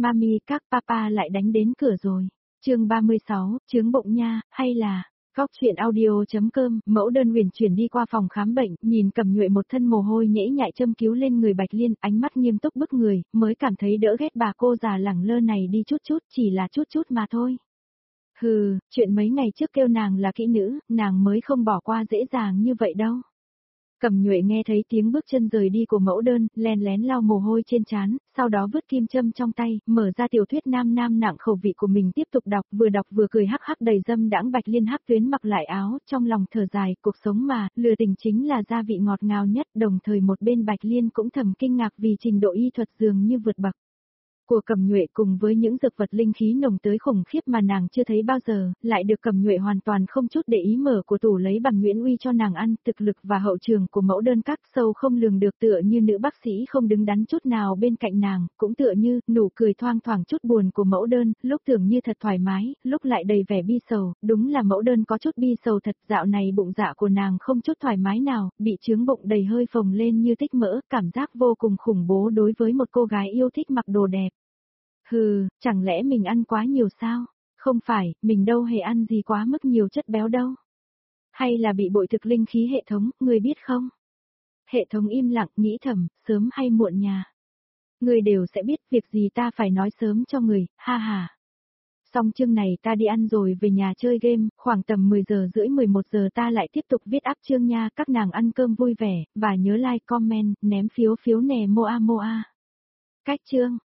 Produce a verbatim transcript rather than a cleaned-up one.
Mami các papa lại đánh đến cửa rồi. Chương ba mươi sáu, chướng bụng nha, hay là Góc truyện audio.com, mẫu đơn huyền chuyển đi qua phòng khám bệnh, nhìn Cẩm Nhuệ một thân mồ hôi nhễ nhại châm cứu lên người Bạch Liên, ánh mắt nghiêm túc bức người, mới cảm thấy đỡ ghét bà cô già lẳng lơ này đi chút chút, chỉ là chút chút mà thôi. Hừ, chuyện mấy ngày trước kêu nàng là kỹ nữ, nàng mới không bỏ qua dễ dàng như vậy đâu. Cẩm Nhuệ nghe thấy tiếng bước chân rời đi của mẫu đơn, len lén lau mồ hôi trên trán, sau đó vứt kim châm trong tay, mở ra tiểu thuyết nam nam nặng khẩu vị của mình tiếp tục đọc, vừa đọc vừa cười hắc hắc đầy dâm đãng. Bạch Liên hắc tuyến mặc lại áo, trong lòng thở dài, cuộc sống mà, lừa tình chính là gia vị ngọt ngào nhất, đồng thời một bên Bạch Liên cũng thầm kinh ngạc vì trình độ y thuật dường như vượt bậc của Cẩm Nhuệ cùng với những dược vật linh khí nồng tới khủng khiếp mà nàng chưa thấy bao giờ, lại được Cẩm Nhuệ hoàn toàn không chút để ý mở của tủ lấy bằng Nguyễn Uy cho nàng ăn, thực lực và hậu trường của mẫu đơn các sâu không lường được, tựa như nữ bác sĩ không đứng đắn chút nào bên cạnh nàng, cũng tựa như nụ cười thoang thoảng chút buồn của mẫu đơn, lúc tưởng như thật thoải mái, lúc lại đầy vẻ bi sầu, đúng là mẫu đơn có chút bi sầu thật. Dạo này bụng dạ của nàng không chút thoải mái nào, bị chướng bụng đầy hơi phồng lên như tích mỡ, cảm giác vô cùng khủng bố đối với một cô gái yêu thích mặc đồ đẹp. Hừ, chẳng lẽ mình ăn quá nhiều sao? Không phải, mình đâu hề ăn gì quá mức nhiều chất béo đâu. Hay là bị bội thực linh khí hệ thống, người biết không? Hệ thống im lặng nghĩ thầm, sớm hay muộn nhà. Người đều sẽ biết, việc gì ta phải nói sớm cho người, ha ha. Xong chương này ta đi ăn rồi về nhà chơi game, khoảng tầm mười giờ rưỡi mười một giờ ta lại tiếp tục viết áp chương nha. Các nàng ăn cơm vui vẻ, và nhớ like, comment, ném phiếu phiếu nè moa moa. Cách chương.